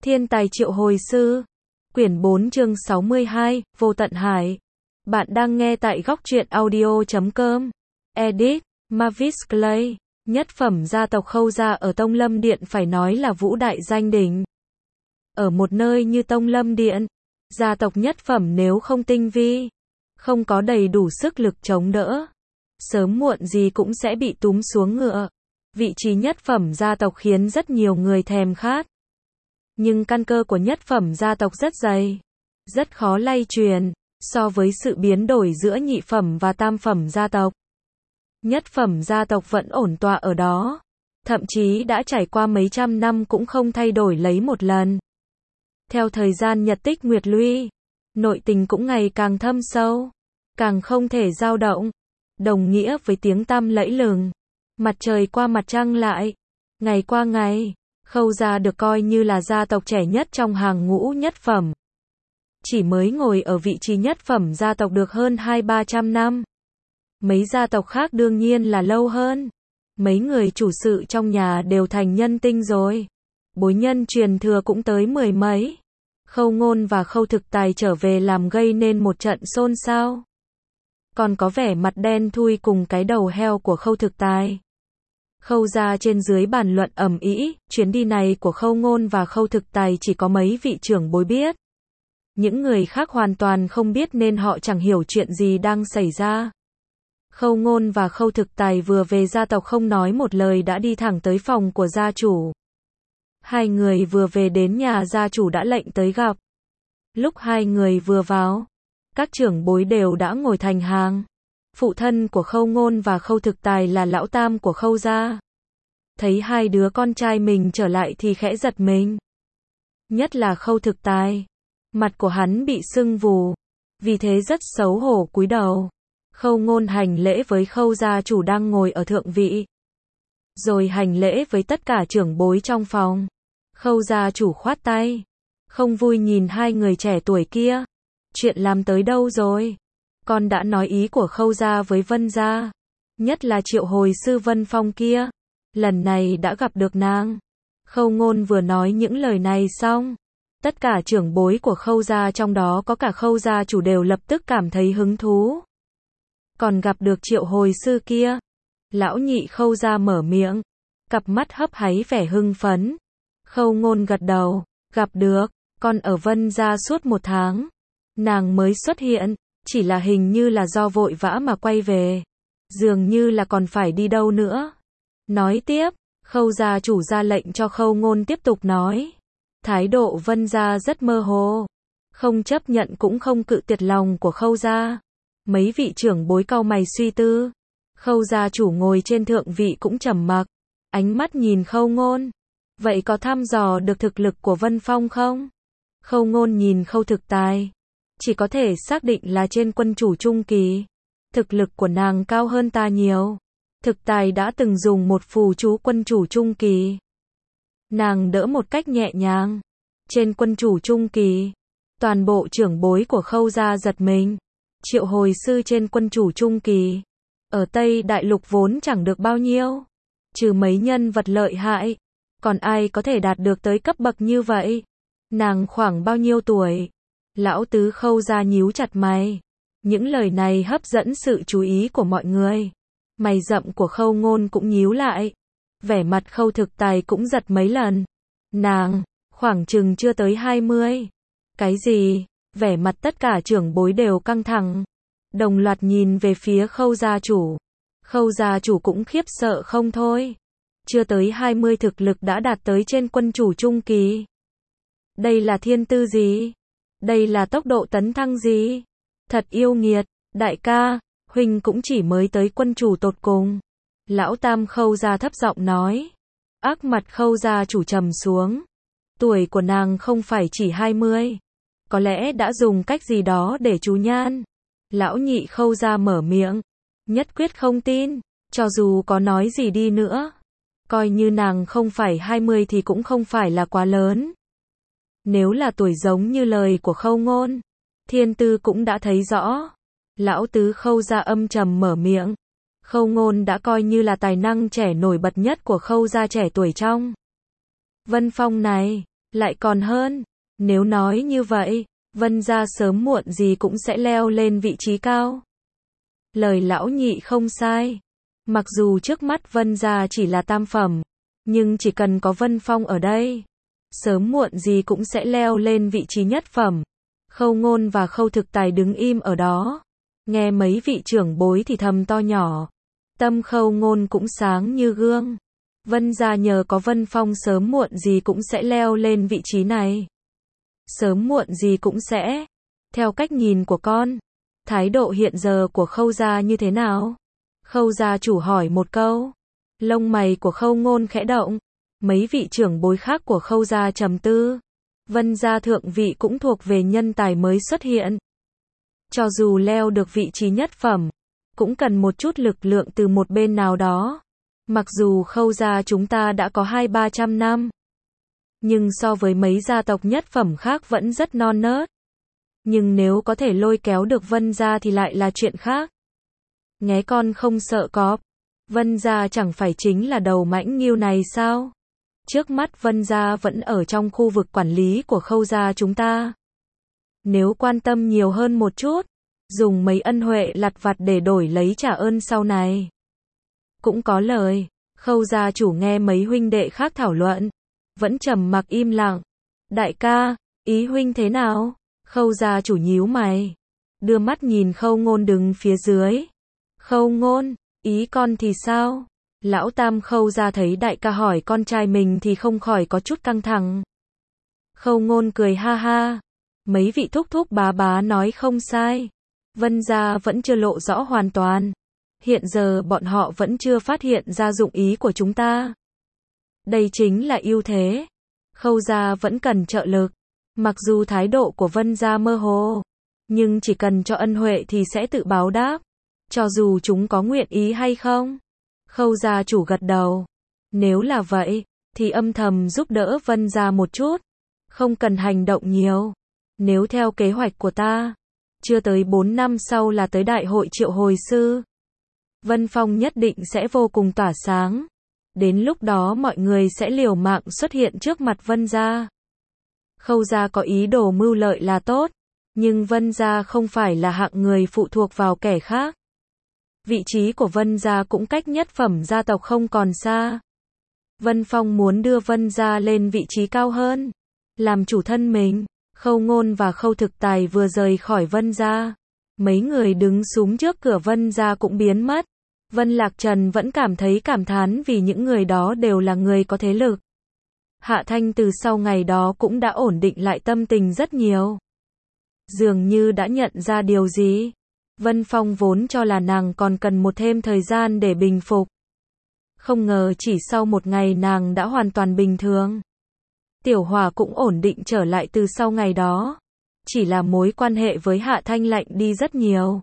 Thiên tài triệu hồi sư. Quyển 4 chương 62, Vô tận hải. Bạn đang nghe tại góc truyện audio.com. Edit, Mavis Clay. Nhất phẩm gia tộc Khâu gia ở Tông Lâm Điện phải nói là vũ đại danh đỉnh. Ở một nơi như Tông Lâm Điện, gia tộc nhất phẩm nếu không tinh vi, không có đầy đủ sức lực chống đỡ, sớm muộn gì cũng sẽ bị túm xuống ngựa. Vị trí nhất phẩm gia tộc khiến rất nhiều người thèm khát. Nhưng căn cơ của nhất phẩm gia tộc rất dày, rất khó lay truyền, so với sự biến đổi giữa nhị phẩm và tam phẩm gia tộc. Nhất phẩm gia tộc vẫn ổn tọa ở đó, thậm chí đã trải qua mấy trăm năm cũng không thay đổi lấy một lần. Theo thời gian nhật tích nguyệt lui, nội tình cũng ngày càng thâm sâu, càng không thể dao động, đồng nghĩa với tiếng tăm lẫy lừng. Mặt trời qua mặt trăng lại, ngày qua ngày, Khâu gia được coi như là gia tộc trẻ nhất trong hàng ngũ nhất phẩm. Chỉ mới ngồi ở vị trí nhất phẩm gia tộc được hơn 200-300 năm. Mấy gia tộc khác đương nhiên là lâu hơn. Mấy người chủ sự trong nhà đều thành nhân tinh rồi. Bối nhân truyền thừa cũng tới 10 mấy. Khâu Ngôn và Khâu Thực Tài trở về làm gây nên một trận xôn xao. Còn có vẻ mặt đen thui cùng cái đầu heo của Khâu Thực Tài. Khâu gia trên dưới bàn luận ầm ĩ, chuyến đi này của Khâu Ngôn và Khâu Thực Tài chỉ có mấy vị trưởng bối biết. Những người khác hoàn toàn không biết nên họ chẳng hiểu chuyện gì đang xảy ra. Khâu Ngôn và Khâu Thực Tài vừa về gia tộc không nói một lời đã đi thẳng tới phòng của gia chủ. Hai người vừa về đến nhà gia chủ đã lệnh tới gặp. Lúc hai người vừa vào, các trưởng bối đều đã ngồi thành hàng. Phụ thân của Khâu Ngôn và Khâu Thực Tài là lão tam của Khâu gia. Thấy hai đứa con trai mình trở lại thì khẽ giật mình. Nhất là Khâu Thực Tài. Mặt của hắn bị sưng vù, vì thế rất xấu hổ cúi đầu. Khâu Ngôn hành lễ với Khâu gia chủ đang ngồi ở thượng vị. Rồi hành lễ với tất cả trưởng bối trong phòng. Khâu gia chủ khoát tay. Không vui nhìn hai người trẻ tuổi kia. Chuyện làm tới đâu rồi? Con đã nói ý của Khâu gia với Vân gia. Nhất là triệu hồi sư Vân Phong kia. Lần này đã gặp được nàng. Khâu Ngôn vừa nói những lời này xong. Tất cả trưởng bối của Khâu gia trong đó có cả Khâu gia chủ đều lập tức cảm thấy hứng thú. Còn gặp được triệu hồi sư kia. Lão nhị Khâu gia mở miệng. Cặp mắt hấp háy vẻ hưng phấn. Khâu Ngôn gật đầu. Gặp được. Con ở Vân gia suốt 1 tháng. Nàng mới xuất hiện. Chỉ là hình như là do vội vã mà quay về. Dường như là còn phải đi đâu nữa. Nói tiếp, Khâu gia chủ ra lệnh cho Khâu Ngôn tiếp tục nói. Thái độ Vân gia rất mơ hồ. Không chấp nhận cũng không cự tuyệt lòng của Khâu gia. Mấy vị trưởng bối cau mày suy tư. Khâu gia chủ ngồi trên thượng vị cũng trầm mặc. Ánh mắt nhìn Khâu Ngôn. Vậy có thăm dò được thực lực của Vân Phong không? Khâu Ngôn nhìn Khâu Thực Tài. Chỉ có thể xác định là trên quân chủ trung kỳ. Thực lực của nàng cao hơn ta nhiều. Thực Tài đã từng dùng một phù chú quân chủ trung kỳ. Nàng đỡ một cách nhẹ nhàng. Trên quân chủ trung kỳ. Toàn bộ trưởng bối của Khâu gia giật mình. Triệu hồi sư trên quân chủ trung kỳ. Ở Tây Đại Lục vốn chẳng được bao nhiêu. Trừ mấy nhân vật lợi hại. Còn ai có thể đạt được tới cấp bậc như vậy? Nàng khoảng bao nhiêu tuổi? Lão tứ Khâu gia nhíu chặt mày. Những lời này hấp dẫn sự chú ý của mọi người. Mày rậm của Khâu Ngôn cũng nhíu lại. Vẻ mặt Khâu Thực Tài cũng giật mấy lần. Nàng, khoảng chừng chưa tới 20. Cái gì? Vẻ mặt tất cả trưởng bối đều căng thẳng. Đồng loạt nhìn về phía Khâu gia chủ. Khâu gia chủ cũng khiếp sợ không thôi. Chưa tới 20 thực lực đã đạt tới trên quân chủ trung kỳ. Đây là thiên tư gì? Đây là tốc độ tấn thăng gì? Thật yêu nghiệt, đại ca, huynh cũng chỉ mới tới quân chủ tột cùng. Lão tam Khâu gia thấp giọng nói. Ác mặt Khâu gia chủ trầm xuống. Tuổi của nàng không phải chỉ 20. Có lẽ đã dùng cách gì đó để trú nhan. Lão nhị Khâu gia mở miệng. Nhất quyết không tin, cho dù có nói gì đi nữa. Coi như nàng không phải 20 thì cũng không phải là quá lớn. Nếu là tuổi giống như lời của Khâu Ngôn, thiên tư cũng đã thấy rõ. Lão tứ Khâu gia âm trầm mở miệng. Khâu Ngôn đã coi như là tài năng trẻ nổi bật nhất của Khâu gia trẻ tuổi trong. Vân Phong này, Lại còn hơn. Nếu nói như vậy, Vân gia sớm muộn gì cũng sẽ leo lên vị trí cao. Lời lão nhị không sai. Mặc dù trước mắt Vân gia chỉ là tam phẩm, nhưng chỉ cần có Vân Phong ở đây, sớm muộn gì cũng sẽ leo lên vị trí nhất phẩm. Khâu Ngôn và Khâu Thực Tài đứng im ở đó, nghe mấy vị trưởng bối thì thầm to nhỏ. Tâm Khâu Ngôn cũng sáng như gương. Vân gia nhờ có Vân Phong sớm muộn gì cũng sẽ leo lên vị trí này. Sớm muộn gì cũng sẽ. Theo cách nhìn của con, thái độ hiện giờ của Khâu gia như thế nào? Khâu gia chủ hỏi một câu. Lông mày của Khâu Ngôn khẽ động. Mấy vị trưởng bối khác của Khâu gia trầm tư. Vân gia thượng vị cũng thuộc về nhân tài mới xuất hiện. Cho dù leo được vị trí nhất phẩm, cũng cần một chút lực lượng từ một bên nào đó. Mặc dù Khâu gia chúng ta đã có 200-300 năm, nhưng so với mấy gia tộc nhất phẩm khác vẫn rất non nớt. Nhưng nếu có thể lôi kéo được Vân gia thì lại là chuyện khác. Nghé con không sợ cọp. Vân gia chẳng phải chính là đầu mãnh ngưu này sao? Trước mắt Vân gia vẫn ở trong khu vực quản lý của Khâu gia chúng ta. Nếu quan tâm nhiều hơn một chút, dùng mấy ân huệ lặt vặt để đổi lấy trả ơn sau này, cũng có lời. Khâu gia chủ nghe mấy huynh đệ khác thảo luận, vẫn trầm mặc im lặng. Đại ca, ý huynh thế nào? Khâu gia chủ nhíu mày, đưa mắt nhìn Khâu Ngôn đứng phía dưới. Khâu Ngôn, ý con thì sao? Lão tam Khâu gia thấy đại ca hỏi con trai mình thì không khỏi có chút căng thẳng. Khâu Ngôn cười ha ha. Mấy vị thúc thúc bá bá nói không sai. Vân gia vẫn chưa lộ rõ hoàn toàn. Hiện giờ bọn họ vẫn chưa phát hiện ra dụng ý của chúng ta. Đây chính là ưu thế. Khâu gia vẫn cần trợ lực. Mặc dù thái độ của Vân gia mơ hồ, nhưng chỉ cần cho ân huệ thì sẽ tự báo đáp. Cho dù chúng có nguyện ý hay không. Khâu gia chủ gật đầu. Nếu là vậy, thì âm thầm giúp đỡ Vân gia một chút. Không cần hành động nhiều. Nếu theo kế hoạch của ta, chưa tới 4 năm sau là tới đại hội triệu hồi sư. Vân Phong nhất định sẽ vô cùng tỏa sáng. Đến lúc đó mọi người sẽ liều mạng xuất hiện trước mặt Vân gia. Khâu gia có ý đồ mưu lợi là tốt, nhưng Vân gia không phải là hạng người phụ thuộc vào kẻ khác. Vị trí của Vân gia cũng cách nhất phẩm gia tộc không còn xa. Vân Phong muốn đưa Vân gia lên vị trí cao hơn, làm chủ thân mình. Khâu Ngôn và Khâu Thực Tài vừa rời khỏi Vân gia, mấy người đứng súng trước cửa Vân gia cũng biến mất. Vân Lạc Trần vẫn cảm thấy cảm thán vì những người đó đều là người có thế lực. Hạ Thanh từ sau ngày đó cũng đã ổn định lại tâm tình rất nhiều. Dường như đã nhận ra điều gì. Vân Phong vốn cho là nàng còn cần một thêm thời gian để bình phục. Không ngờ chỉ sau một ngày nàng đã hoàn toàn bình thường. Tiểu Hòa cũng ổn định trở lại từ sau ngày đó. Chỉ là mối quan hệ với Hạ Thanh lạnh đi rất nhiều.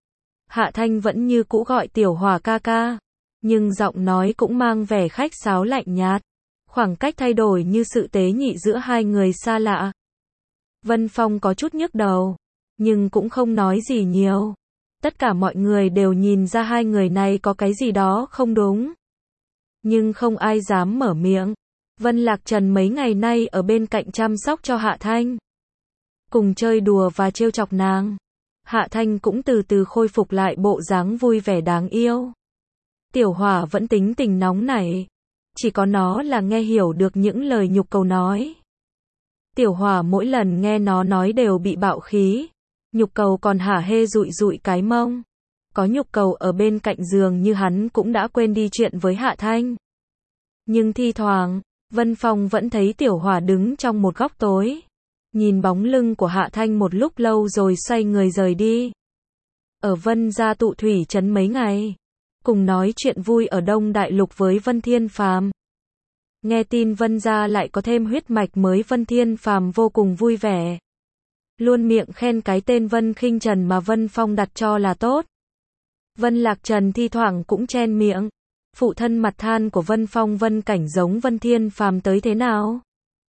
Hạ Thanh vẫn như cũ gọi Tiểu Hòa ca ca, nhưng giọng nói cũng mang vẻ khách sáo lạnh nhạt. Khoảng cách thay đổi như sự tế nhị giữa hai người xa lạ. Vân Phong có chút nhức đầu, nhưng cũng không nói gì nhiều. Tất cả mọi người đều nhìn ra hai người này có cái gì đó không đúng. Nhưng không ai dám mở miệng. Vân Lạc Trần mấy ngày nay ở bên cạnh chăm sóc cho Hạ Thanh, cùng chơi đùa và trêu chọc nàng. Hạ Thanh cũng từ từ khôi phục lại bộ dáng vui vẻ đáng yêu. Tiểu Hỏa vẫn tính tình nóng nảy, chỉ có nó là nghe hiểu được những lời nhục cầu nói. Tiểu Hỏa mỗi lần nghe nó nói đều bị bạo khí. Nhục cầu còn hả hê dụi dụi cái mông. Có nhục cầu ở bên cạnh giường như hắn cũng đã quên đi chuyện với Hạ Thanh. Nhưng thi thoảng, Vân Phong vẫn thấy Tiểu Hỏa đứng trong một góc tối, nhìn bóng lưng của Hạ Thanh một lúc lâu rồi xoay người rời đi. Ở Vân gia tụ thủy trấn mấy ngày, cùng nói chuyện vui ở Đông Đại Lục với Vân Thiên Phàm. Nghe tin Vân gia lại có thêm huyết mạch mới, Vân Thiên Phàm vô cùng vui vẻ. Luôn miệng khen cái tên Vân Khinh Trần mà Vân Phong đặt cho là tốt. Vân Lạc Trần thi thoảng cũng chen miệng. Phụ thân mặt than của Vân Phong Vân Cảnh giống Vân Thiên Phàm tới thế nào?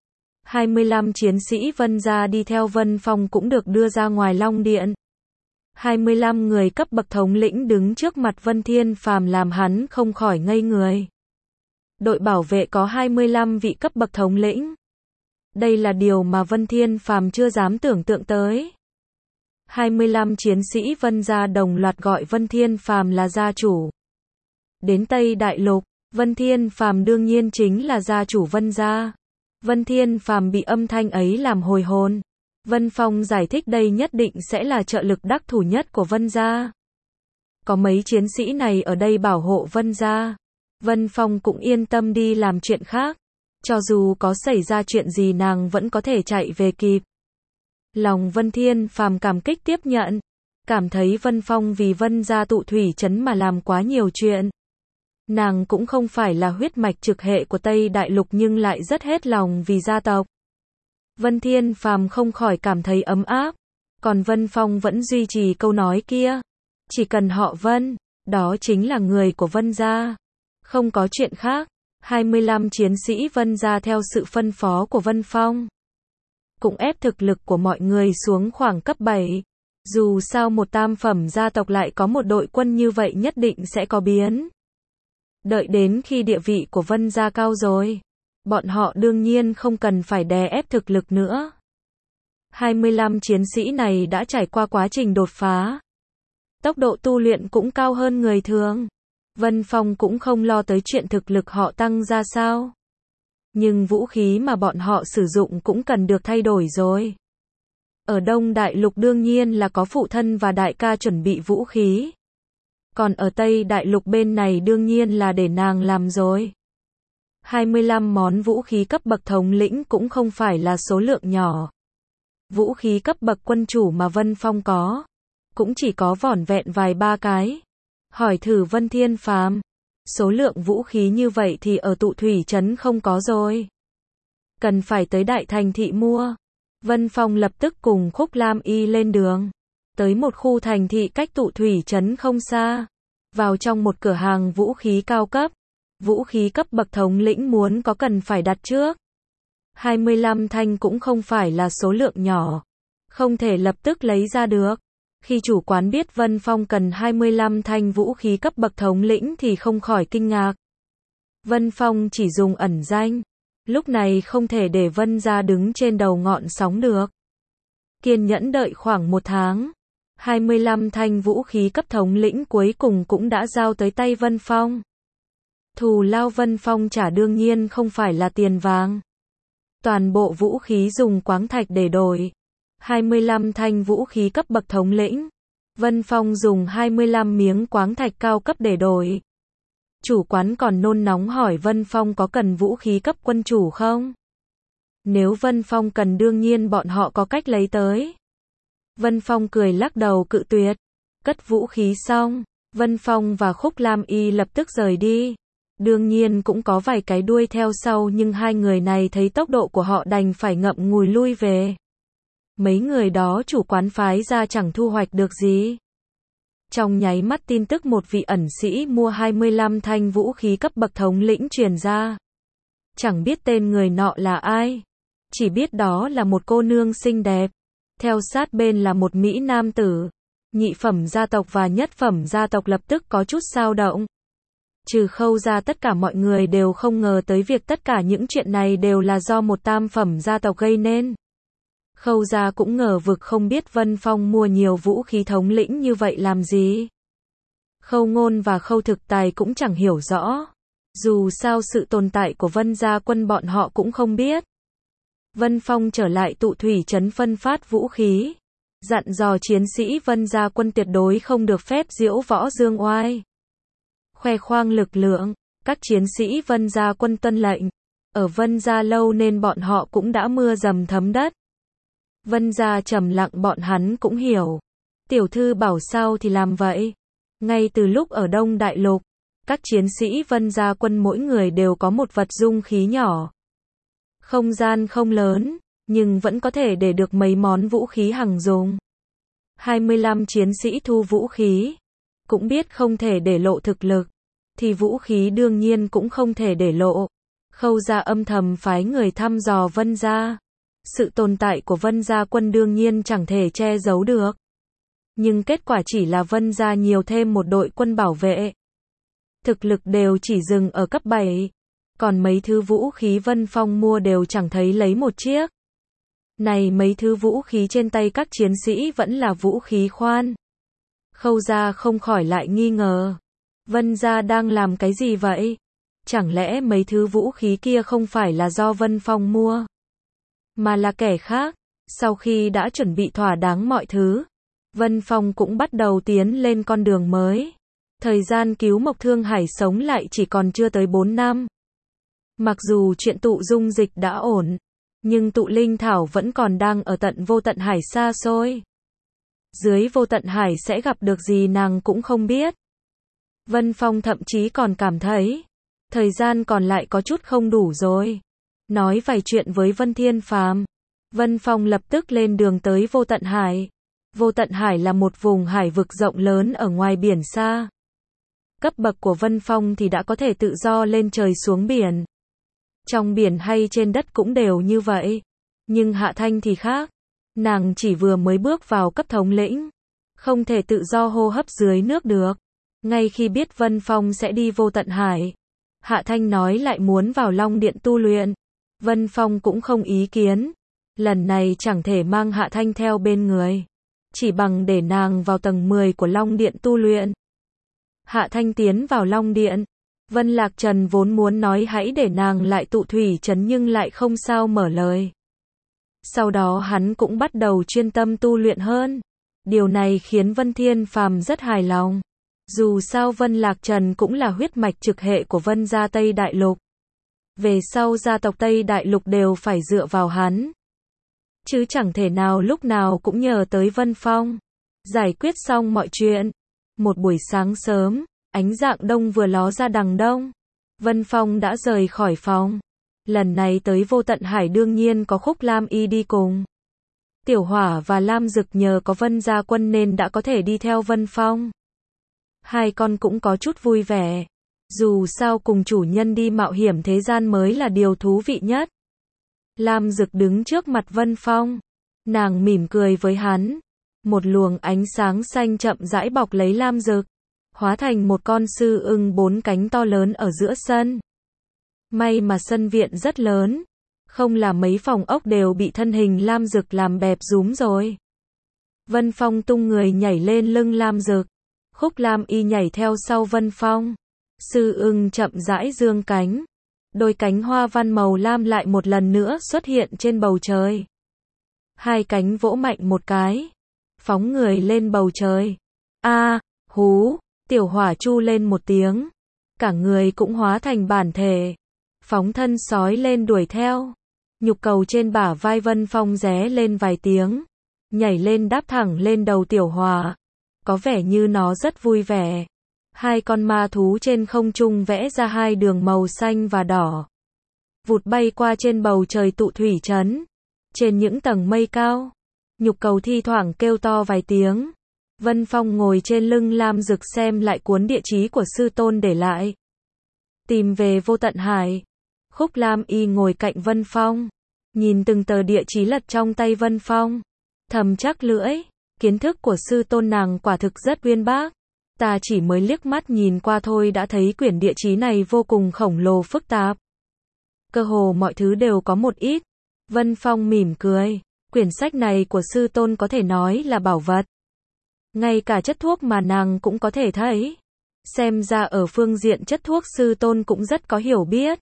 25 chiến sĩ Vân gia đi theo Vân Phong cũng được đưa ra ngoài Long Điện. 25 người cấp bậc thống lĩnh đứng trước mặt Vân Thiên Phàm làm hắn không khỏi ngây người. Đội bảo vệ có 25 vị cấp bậc thống lĩnh. Đây là điều mà Vân Thiên Phàm chưa dám tưởng tượng tới. 25 chiến sĩ Vân gia đồng loạt gọi Vân Thiên Phàm là gia chủ. Đến Tây Đại Lục, Vân Thiên Phàm đương nhiên chính là gia chủ Vân gia. Vân Thiên Phàm bị âm thanh ấy làm hồi hồn. Vân Phong giải thích đây nhất định sẽ là trợ lực đắc thủ nhất của Vân gia. Có mấy chiến sĩ này ở đây bảo hộ Vân gia, Vân Phong cũng yên tâm đi làm chuyện khác. Cho dù có xảy ra chuyện gì nàng vẫn có thể chạy về kịp. Lòng Vân Thiên Phàm cảm kích tiếp nhận, cảm thấy Vân Phong vì Vân gia tụ thủy trấn mà làm quá nhiều chuyện. Nàng cũng không phải là huyết mạch trực hệ của Tây Đại Lục nhưng lại rất hết lòng vì gia tộc. Vân Thiên Phàm không khỏi cảm thấy ấm áp, còn Vân Phong vẫn duy trì câu nói kia. Chỉ cần họ Vân, đó chính là người của Vân gia. Không có chuyện khác. 25 chiến sĩ Vân gia theo sự phân phó của Vân Phong cũng ép thực lực của mọi người xuống khoảng cấp 7. Dù sao một tam phẩm gia tộc lại có một đội quân như vậy nhất định sẽ có biến. Đợi đến khi địa vị của Vân gia cao rồi, bọn họ đương nhiên không cần phải đè ép thực lực nữa. 25 chiến sĩ này đã trải qua quá trình đột phá. Tốc độ tu luyện cũng cao hơn người thường. Vân Phong cũng không lo tới chuyện thực lực họ tăng ra sao. Nhưng vũ khí mà bọn họ sử dụng cũng cần được thay đổi rồi. Ở Đông Đại Lục đương nhiên là có phụ thân và đại ca chuẩn bị vũ khí. Còn ở Tây Đại Lục bên này đương nhiên là để nàng làm rồi. 25 món vũ khí cấp bậc thống lĩnh cũng không phải là số lượng nhỏ. Vũ khí cấp bậc quân chủ mà Vân Phong có, cũng chỉ có vỏn vẹn vài ba cái. Hỏi thử Vân Thiên Phàm, số lượng vũ khí như vậy thì ở tụ thủy trấn không có rồi. Cần phải tới đại thành thị mua. Vân Phong lập tức cùng Khúc Lam Y lên đường. Tới một khu thành thị cách tụ thủy trấn không xa. Vào trong một cửa hàng vũ khí cao cấp. Vũ khí cấp bậc thống lĩnh muốn có cần phải đặt trước. 25 thanh cũng không phải là số lượng nhỏ. Không thể lập tức lấy ra được. Khi chủ quán biết Vân Phong cần 25 thanh vũ khí cấp bậc thống lĩnh thì không khỏi kinh ngạc. Vân Phong chỉ dùng ẩn danh. Lúc này không thể để Vân gia đứng trên đầu ngọn sóng được. Kiên nhẫn đợi khoảng 1 tháng. 25 thanh vũ khí cấp thống lĩnh cuối cùng cũng đã giao tới tay Vân Phong. Thù lao Vân Phong trả đương nhiên không phải là tiền vàng. Toàn bộ vũ khí dùng quáng thạch để đổi. 25 thanh vũ khí cấp bậc thống lĩnh. Vân Phong dùng 25 miếng quáng thạch cao cấp để đổi. Chủ quán còn nôn nóng hỏi Vân Phong có cần vũ khí cấp quân chủ không? Nếu Vân Phong cần đương nhiên bọn họ có cách lấy tới. Vân Phong cười lắc đầu cự tuyệt. Cất vũ khí xong, Vân Phong và Khúc Lam Y lập tức rời đi. Đương nhiên cũng có vài cái đuôi theo sau nhưng hai người này thấy tốc độ của họ đành phải ngậm ngùi lui về. Mấy người đó chủ quán phái ra chẳng thu hoạch được gì. Trong nháy mắt tin tức một vị ẩn sĩ mua 25 thanh vũ khí cấp bậc thống lĩnh truyền ra. Chẳng biết tên người nọ là ai. Chỉ biết đó là một cô nương xinh đẹp. Theo sát bên là một mỹ nam tử. Nhị phẩm gia tộc và nhất phẩm gia tộc lập tức có chút xao động. Trừ Khâu ra tất cả mọi người đều không ngờ tới việc tất cả những chuyện này đều là do một tam phẩm gia tộc gây nên. Khâu gia cũng ngờ vực không biết Vân Phong mua nhiều vũ khí thống lĩnh như vậy làm gì. Khâu Ngôn và Khâu Thực Tài cũng chẳng hiểu rõ. Dù sao sự tồn tại của Vân gia quân bọn họ cũng không biết. Vân Phong trở lại tụ thủy trấn phân phát vũ khí. Dặn dò chiến sĩ Vân gia quân tuyệt đối không được phép diễu võ dương oai. Khoe khoang lực lượng, các chiến sĩ Vân gia quân tuân lệnh. Ở Vân gia lâu nên bọn họ cũng đã mưa dầm thấm đất. Vân gia trầm lặng bọn hắn cũng hiểu. Tiểu thư bảo sao thì làm vậy. Ngay từ lúc ở Đông Đại Lục, các chiến sĩ Vân gia quân mỗi người đều có một vật dung khí nhỏ. Không gian không lớn, nhưng vẫn có thể để được mấy món vũ khí hằng dùng. 25 chiến sĩ thu vũ khí. Cũng biết không thể để lộ thực lực. Thì vũ khí đương nhiên cũng không thể để lộ. Khâu gia âm thầm phái người thăm dò Vân gia. Sự tồn tại của Vân gia quân đương nhiên chẳng thể che giấu được. Nhưng kết quả chỉ là Vân gia nhiều thêm một đội quân bảo vệ. Thực lực đều chỉ dừng ở cấp 7. Còn mấy thứ vũ khí Vân Phong mua đều chẳng thấy lấy một chiếc. Này mấy thứ vũ khí trên tay các chiến sĩ vẫn là vũ khí khoan. Khâu gia không khỏi lại nghi ngờ. Vân gia đang làm cái gì vậy? Chẳng lẽ mấy thứ vũ khí kia không phải là do Vân Phong mua, mà là kẻ khác? Sau khi đã chuẩn bị thỏa đáng mọi thứ, Vân Phong cũng bắt đầu tiến lên con đường mới. Thời gian cứu Mộc Thương Hải sống lại chỉ còn chưa tới 4 năm. Mặc dù chuyện tụ dung dịch đã ổn, nhưng tụ linh thảo vẫn còn đang ở tận vô tận hải xa xôi. Dưới vô tận hải sẽ gặp được gì nàng cũng không biết. Vân Phong thậm chí còn cảm thấy thời gian còn lại có chút không đủ rồi. Nói vài chuyện với Vân Thiên Phàm, Vân Phong lập tức lên đường tới vô tận hải. Vô tận hải là một vùng hải vực rộng lớn ở ngoài biển xa. Cấp bậc của Vân Phong thì đã có thể tự do lên trời xuống biển. Trong biển hay trên đất cũng đều như vậy. Nhưng Hạ Thanh thì khác. Nàng chỉ vừa mới bước vào cấp thống lĩnh, không thể tự do hô hấp dưới nước được. Ngay khi biết Vân Phong sẽ đi vô tận hải, Hạ Thanh nói lại muốn vào Long Điện tu luyện. Vân Phong cũng không ý kiến. Lần này chẳng thể mang Hạ Thanh theo bên người, chỉ bằng để nàng vào tầng 10 của Long Điện tu luyện. Hạ Thanh tiến vào Long Điện. Vân Lạc Trần vốn muốn nói hãy để nàng lại tụ thủy trấn nhưng lại không sao mở lời. Sau đó hắn cũng bắt đầu chuyên tâm tu luyện hơn. Điều này khiến Vân Thiên Phàm rất hài lòng. Dù sao Vân Lạc Trần cũng là huyết mạch trực hệ của Vân gia Tây Đại Lục. Về sau gia tộc Tây Đại Lục đều phải dựa vào hắn, chứ chẳng thể nào lúc nào cũng nhờ tới Vân Phong. Giải quyết xong mọi chuyện, một buổi sáng sớm, ánh rạng đông vừa ló ra đằng đông, Vân Phong đã rời khỏi phòng. Lần này tới vô tận hải đương nhiên có Khúc Lam Y đi cùng. Tiểu Hỏa và Lam Dực nhờ có Vân gia quân nên đã có thể đi theo Vân Phong. Hai con cũng có chút vui vẻ. Dù sao cùng chủ nhân đi mạo hiểm thế gian mới là điều thú vị nhất. Lam Dực đứng trước mặt Vân Phong. Nàng mỉm cười với hắn. Một luồng ánh sáng xanh chậm rãi bọc lấy Lam Dực, hóa thành một con sư ưng 4 cánh to lớn ở giữa sân. May mà sân viện rất lớn, không là mấy phòng ốc đều bị thân hình Lam Dực làm bẹp rúm rồi. Vân Phong tung người nhảy lên lưng Lam Dực. Khúc Lam Y nhảy theo sau Vân Phong. Sư ưng chậm rãi dương cánh. Đôi cánh hoa văn màu lam lại một lần nữa xuất hiện trên bầu trời. Hai cánh vỗ mạnh một cái, phóng người lên bầu trời. A, hú, Tiểu Hỏa chu lên một tiếng. Cả người cũng hóa thành bản thể, phóng thân sói lên đuổi theo. Nhục cầu trên bả vai Vân Phong ré lên vài tiếng, nhảy lên đáp thẳng lên đầu Tiểu Hỏa. Có vẻ như nó rất vui vẻ. Hai con ma thú trên không trung vẽ ra hai đường màu xanh và đỏ, vụt bay qua trên bầu trời tụ thủy trấn. Trên những tầng mây cao, nhục cầu thi thoảng kêu to vài tiếng. Vân Phong ngồi trên lưng Lam Dực xem lại cuốn địa chí của sư tôn để lại. Tìm về vô tận hải. Khúc Lam Y ngồi cạnh Vân Phong, nhìn từng tờ địa chí lật trong tay Vân Phong, thầm chắc lưỡi. Kiến thức của sư tôn nàng quả thực rất uyên bác. Ta chỉ mới liếc mắt nhìn qua thôi đã thấy quyển địa chí này vô cùng khổng lồ phức tạp. Cơ hồ mọi thứ đều có một ít. Vân Phong mỉm cười. Quyển sách này của sư tôn có thể nói là bảo vật. Ngay cả chất thuốc mà nàng cũng có thể thấy. Xem ra ở phương diện chất thuốc sư tôn cũng rất có hiểu biết.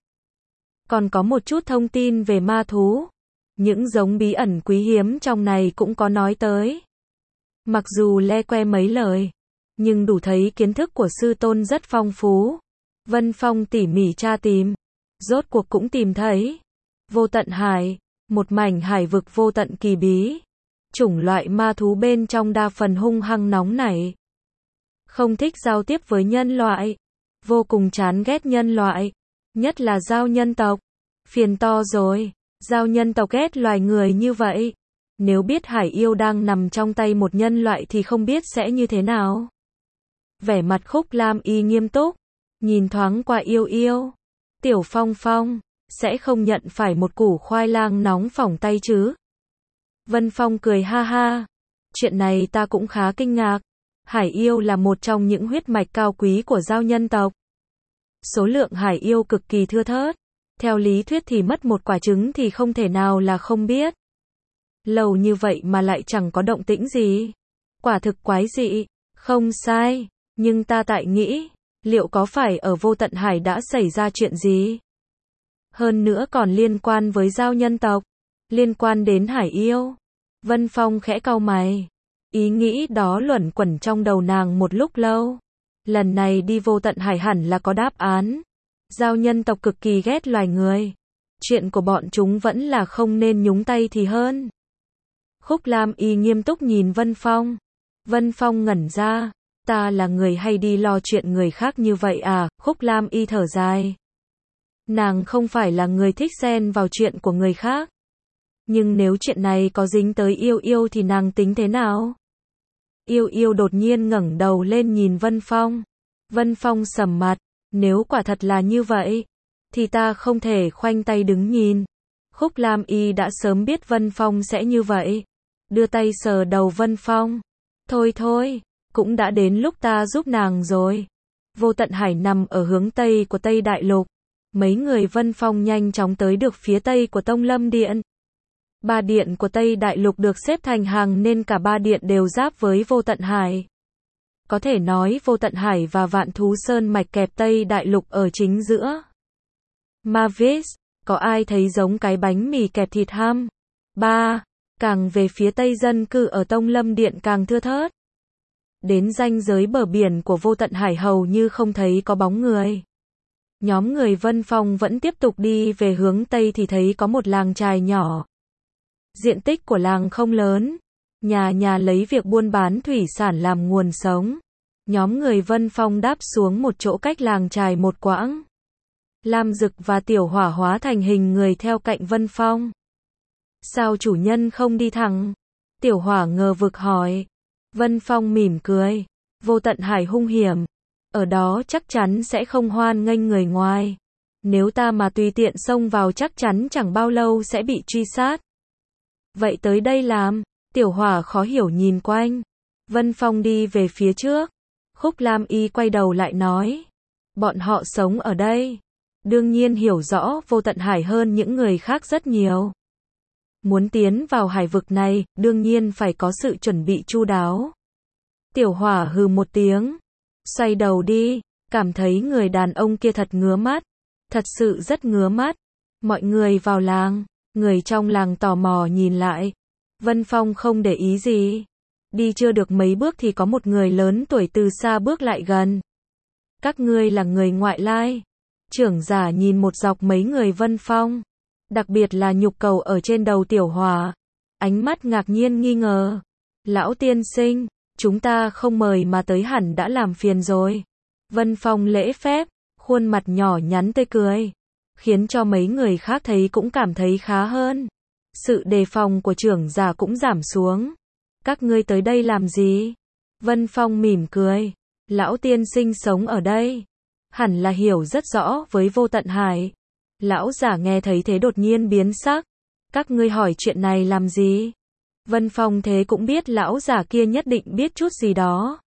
Còn có một chút thông tin về ma thú. Những giống bí ẩn quý hiếm trong này cũng có nói tới. Mặc dù le que mấy lời, nhưng đủ thấy kiến thức của sư tôn rất phong phú. Vân Phong tỉ mỉ tra tìm, rốt cuộc cũng tìm thấy. Vô tận hải, một mảnh hải vực vô tận kỳ bí. Chủng loại ma thú bên trong đa phần hung hăng nóng nảy, không thích giao tiếp với nhân loại, vô cùng chán ghét nhân loại, nhất là giao nhân tộc. Phiền to rồi, giao nhân tộc ghét loài người như vậy. Nếu biết hải yêu đang nằm trong tay một nhân loại thì không biết sẽ như thế nào. Vẻ mặt Khúc Lam Y nghiêm túc, nhìn thoáng qua yêu yêu. Tiểu Phong Phong, sẽ không nhận phải một củ khoai lang nóng phỏng tay chứ? Vân Phong cười ha ha. Chuyện này ta cũng khá kinh ngạc. Hải yêu là một trong những huyết mạch cao quý của giao nhân tộc. Số lượng hải yêu cực kỳ thưa thớt. Theo lý thuyết thì mất một quả trứng thì không thể nào là không biết. Lâu như vậy mà lại chẳng có động tĩnh gì. Quả thực quái dị. Không sai. Nhưng ta tại nghĩ, liệu có phải ở Vô Tận Hải đã xảy ra chuyện gì? Hơn nữa còn liên quan với Giao nhân tộc. Liên quan đến Hải yêu. Vân Phong khẽ cau mày. Ý nghĩ đó luẩn quẩn trong đầu nàng một lúc lâu. Lần này đi Vô Tận Hải hẳn là có đáp án. Giao nhân tộc cực kỳ ghét loài người. Chuyện của bọn chúng vẫn là không nên nhúng tay thì hơn. Khúc Lam Y nghiêm túc nhìn Vân Phong. Vân Phong ngẩn ra. Ta là người hay đi lo chuyện người khác như vậy à? Khúc Lam Y thở dài. Nàng không phải là người thích xen vào chuyện của người khác. Nhưng nếu chuyện này có dính tới Yêu Yêu thì nàng tính thế nào? Yêu Yêu đột nhiên ngẩng đầu lên nhìn Vân Phong. Vân Phong sầm mặt. Nếu quả thật là như vậy, thì ta không thể khoanh tay đứng nhìn. Khúc Lam Y đã sớm biết Vân Phong sẽ như vậy. Đưa tay sờ đầu Vân Phong. Thôi thôi, cũng đã đến lúc ta giúp nàng rồi. Vô Tận Hải nằm ở hướng tây của Tây Đại Lục. Mấy người Vân Phong nhanh chóng tới được phía tây của Tông Lâm Điện. Ba điện của Tây Đại Lục được xếp thành hàng nên cả ba điện đều giáp với Vô Tận Hải. Có thể nói Vô Tận Hải và Vạn Thú Sơn mạch kẹp Tây Đại Lục ở chính giữa. Mavis, có ai thấy giống cái bánh mì kẹp thịt ham? 3. Càng về phía tây dân cư ở Tông Lâm Điện càng thưa thớt. Đến ranh giới bờ biển của Vô Tận Hải hầu như không thấy có bóng người. Nhóm người Vân Phong vẫn tiếp tục đi về hướng tây thì thấy có một làng chài nhỏ. Diện tích của làng không lớn. Nhà nhà lấy việc buôn bán thủy sản làm nguồn sống. Nhóm người Vân Phong đáp xuống một chỗ cách làng chài một quãng. Lam Dực và Tiểu Hỏa hóa thành hình người theo cạnh Vân Phong. Sao chủ nhân không đi thẳng? Tiểu Hỏa ngờ vực hỏi. Vân Phong mỉm cười. Vô Tận Hải hung hiểm. Ở đó chắc chắn sẽ không hoan nghênh người ngoài. Nếu ta mà tùy tiện xông vào chắc chắn chẳng bao lâu sẽ bị truy sát. Vậy tới đây làm? Tiểu Hỏa khó hiểu nhìn quanh. Vân Phong đi về phía trước. Khúc Lam Y quay đầu lại nói. Bọn họ sống ở đây. Đương nhiên hiểu rõ Vô Tận Hải hơn những người khác rất nhiều. Muốn tiến vào hải vực này, đương nhiên phải có sự chuẩn bị chu đáo. Tiểu Hỏa hừ một tiếng. Xoay đầu đi, cảm thấy người đàn ông kia thật ngứa mắt. Thật sự rất ngứa mắt. Mọi người vào làng. Người trong làng tò mò nhìn lại. Vân Phong không để ý gì. Đi chưa được mấy bước thì có một người lớn tuổi từ xa bước lại gần. Các ngươi là người ngoại lai. Trưởng giả nhìn một dọc mấy người Vân Phong. Đặc biệt là nhục cầu ở trên đầu Tiểu Hỏa. Ánh mắt ngạc nhiên nghi ngờ. Lão tiên sinh, chúng ta không mời mà tới hẳn đã làm phiền rồi. Vân Phong lễ phép, khuôn mặt nhỏ nhắn tươi cười. Khiến cho mấy người khác thấy cũng cảm thấy khá hơn. Sự đề phòng của trưởng giả cũng giảm xuống. Các ngươi tới đây làm gì? Vân Phong mỉm cười. Lão tiên sinh sống ở đây. Hẳn là hiểu rất rõ với Vô Tận Hải. Lão giả nghe thấy thế đột nhiên biến sắc. Các ngươi hỏi chuyện này làm gì? Vân Phong thế cũng biết lão giả kia nhất định biết chút gì đó.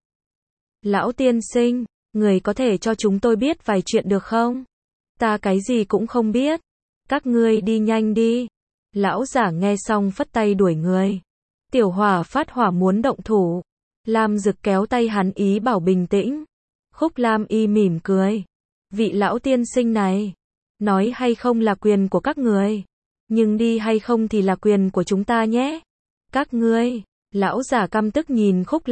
Lão tiên sinh, người có thể cho chúng tôi biết vài chuyện được không? Ta cái gì cũng không biết. Các ngươi đi nhanh đi. Lão giả nghe xong phất tay đuổi người. Tiểu Hỏa phát hỏa muốn động thủ. Lam Dực kéo tay hắn ý bảo bình tĩnh. Khúc Lam Y mỉm cười. Vị lão tiên sinh này, nói hay không là quyền của các người, nhưng đi hay không thì là quyền của chúng ta nhé. Các ngươi, lão giả căm tức nhìn Khúc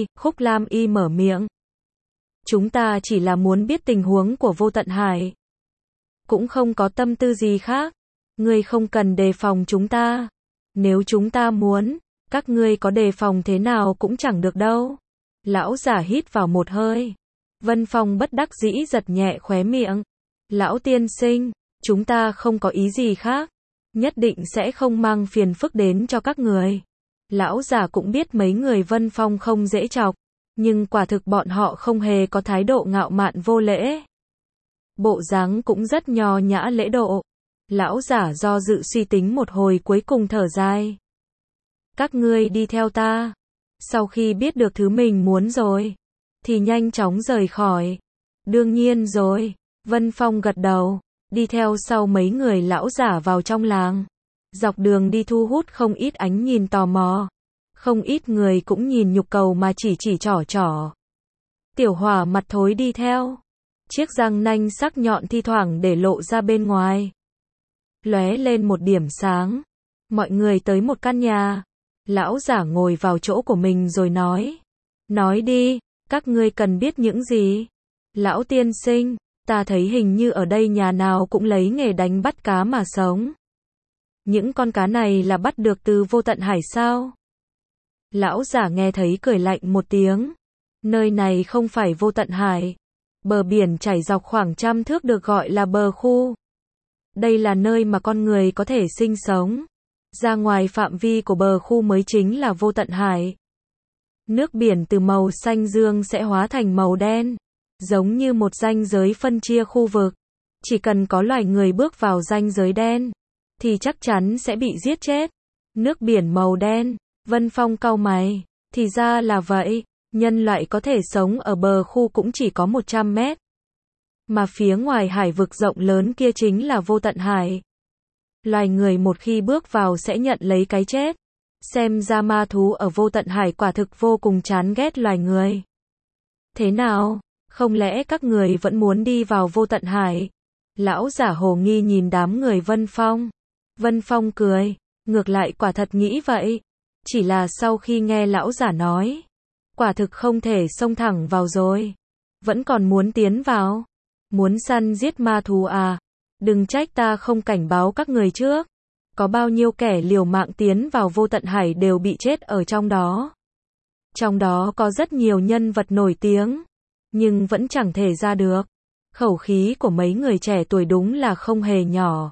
Lam Y mở miệng. Chúng ta chỉ là muốn biết tình huống của Vô Tận Hải. Cũng không có tâm tư gì khác. Ngươi không cần đề phòng chúng ta. Nếu chúng ta muốn, các ngươi có đề phòng thế nào cũng chẳng được đâu. Lão giả hít vào một hơi. Vân Phong bất đắc dĩ giật nhẹ khóe miệng. Lão tiên sinh, chúng ta không có ý gì khác. Nhất định sẽ không mang phiền phức đến cho các người. Lão giả cũng biết mấy người Vân Phong không dễ chọc. Nhưng quả thực bọn họ không hề có thái độ ngạo mạn vô lễ. Bộ dáng cũng rất nho nhã lễ độ. Lão giả do dự suy tính một hồi cuối cùng thở dài. Các ngươi đi theo ta. Sau khi biết được thứ mình muốn rồi, thì nhanh chóng rời khỏi. Đương nhiên rồi. Vân Phong gật đầu. đi theo sau mấy người lão giả vào trong làng. Dọc đường đi thu hút không ít ánh nhìn tò mò. Không ít người cũng nhìn nhục cầu mà chỉ trỏ. Tiểu Hỏa mặt thối đi theo. Chiếc răng nanh sắc nhọn thi thoảng để lộ ra bên ngoài. Lóe lên một điểm sáng. Mọi người tới một căn nhà. Lão giả ngồi vào chỗ của mình rồi nói. Nói đi, các ngươi cần biết những gì? Lão tiên sinh, ta thấy hình như ở đây nhà nào cũng lấy nghề đánh bắt cá mà sống. Những con cá này là bắt được từ Vô Tận Hải sao? Lão giả nghe thấy cười lạnh một tiếng. Nơi này không phải Vô Tận Hải. Bờ biển chảy dọc khoảng 100 thước được gọi là bờ khu. Đây là nơi mà con người có thể sinh sống. Ra ngoài phạm vi của bờ khu mới chính là Vô Tận Hải. Nước biển từ màu xanh dương sẽ hóa thành màu đen. Giống như một ranh giới phân chia khu vực. Chỉ cần có loài người bước vào ranh giới đen, thì chắc chắn sẽ bị giết chết. Nước biển màu đen. Vân Phong cau mày. Thì ra là vậy. Nhân loại có thể sống ở bờ khu cũng chỉ có 100 mét. Mà phía ngoài hải vực rộng lớn kia chính là Vô Tận Hải. Loài người một khi bước vào sẽ nhận lấy cái chết. Xem ra ma thú ở Vô Tận Hải quả thực vô cùng chán ghét loài người. Thế nào? Không lẽ các người vẫn muốn đi vào Vô Tận Hải? Lão giả hồ nghi nhìn đám người Vân Phong. Vân Phong cười. Ngược lại quả thật nghĩ vậy. Chỉ là sau khi nghe lão giả nói, quả thực không thể xông thẳng vào rồi. Vẫn còn muốn tiến vào. Muốn săn giết ma thú à? Đừng trách ta không cảnh báo các người trước. Có bao nhiêu kẻ liều mạng tiến vào Vô Tận Hải đều bị chết ở trong đó. Trong đó có rất nhiều nhân vật nổi tiếng, nhưng vẫn chẳng thể ra được. Khẩu khí của mấy người trẻ tuổi đúng là không hề nhỏ.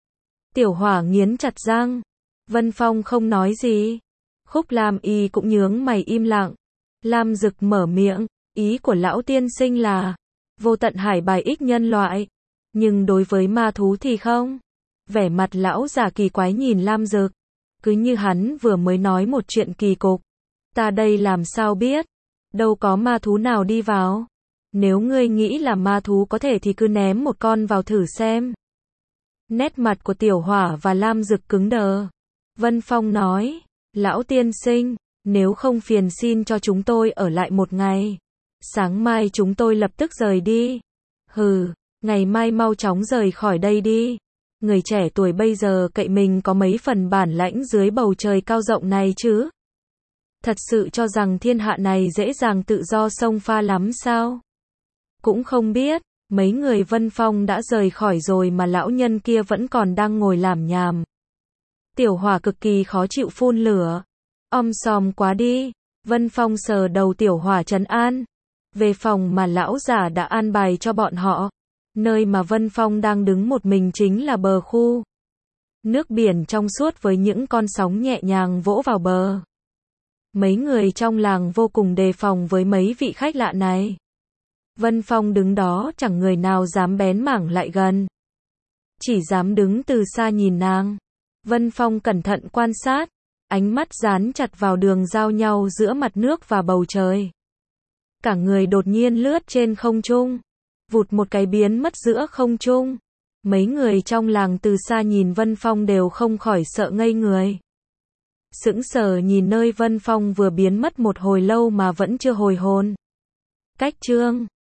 Tiểu Hỏa nghiến chặt răng. Vân Phong không nói gì. Khúc Lam Y cũng nhướng mày im lặng. Lam Dực mở miệng. Ý của lão tiên sinh là Vô Tận Hải bài ích nhân loại, nhưng đối với ma thú thì không. Vẻ mặt lão già kỳ quái nhìn Lam Dực. Cứ như hắn vừa mới nói một chuyện kỳ cục. Ta đây làm sao biết? Đâu có ma thú nào đi vào. Nếu ngươi nghĩ là ma thú có thể thì cứ ném một con vào thử xem. Nét mặt của Tiểu Hỏa và Lam Dực cứng đờ. Vân Phong nói. Lão tiên sinh, nếu không phiền xin cho chúng tôi ở lại một ngày. Sáng mai chúng tôi lập tức rời đi. Hừ, ngày mai mau chóng rời khỏi đây đi. Người trẻ tuổi bây giờ cậy mình có mấy phần bản lãnh dưới bầu trời cao rộng này chứ? Thật sự cho rằng thiên hạ này dễ dàng tự do xông pha lắm sao? Cũng không biết, mấy người Vân Phong đã rời khỏi rồi mà lão nhân kia vẫn còn đang ngồi làm nhàm. Tiểu Hỏa cực kỳ khó chịu phun lửa. Xòm quá đi. Vân Phong sờ đầu Tiểu Hỏa trấn an. Về phòng mà lão giả đã an bài cho bọn họ. Nơi mà Vân Phong đang đứng một mình chính là bờ khu. Nước biển trong suốt với những con sóng nhẹ nhàng vỗ vào bờ. Mấy người trong làng vô cùng đề phòng với mấy vị khách lạ này. Vân Phong đứng đó chẳng người nào dám bén mảng lại gần. Chỉ dám đứng từ xa nhìn nàng. Vân Phong cẩn thận quan sát. Ánh mắt dán chặt vào đường giao nhau giữa mặt nước và bầu trời. Cả người đột nhiên lướt trên không trung. Vụt một cái biến mất giữa không trung. Mấy người trong làng từ xa nhìn Vân Phong đều không khỏi sợ ngây người. Sững sờ nhìn nơi Vân Phong vừa biến mất một hồi lâu mà vẫn chưa hồi hồn. Cách chương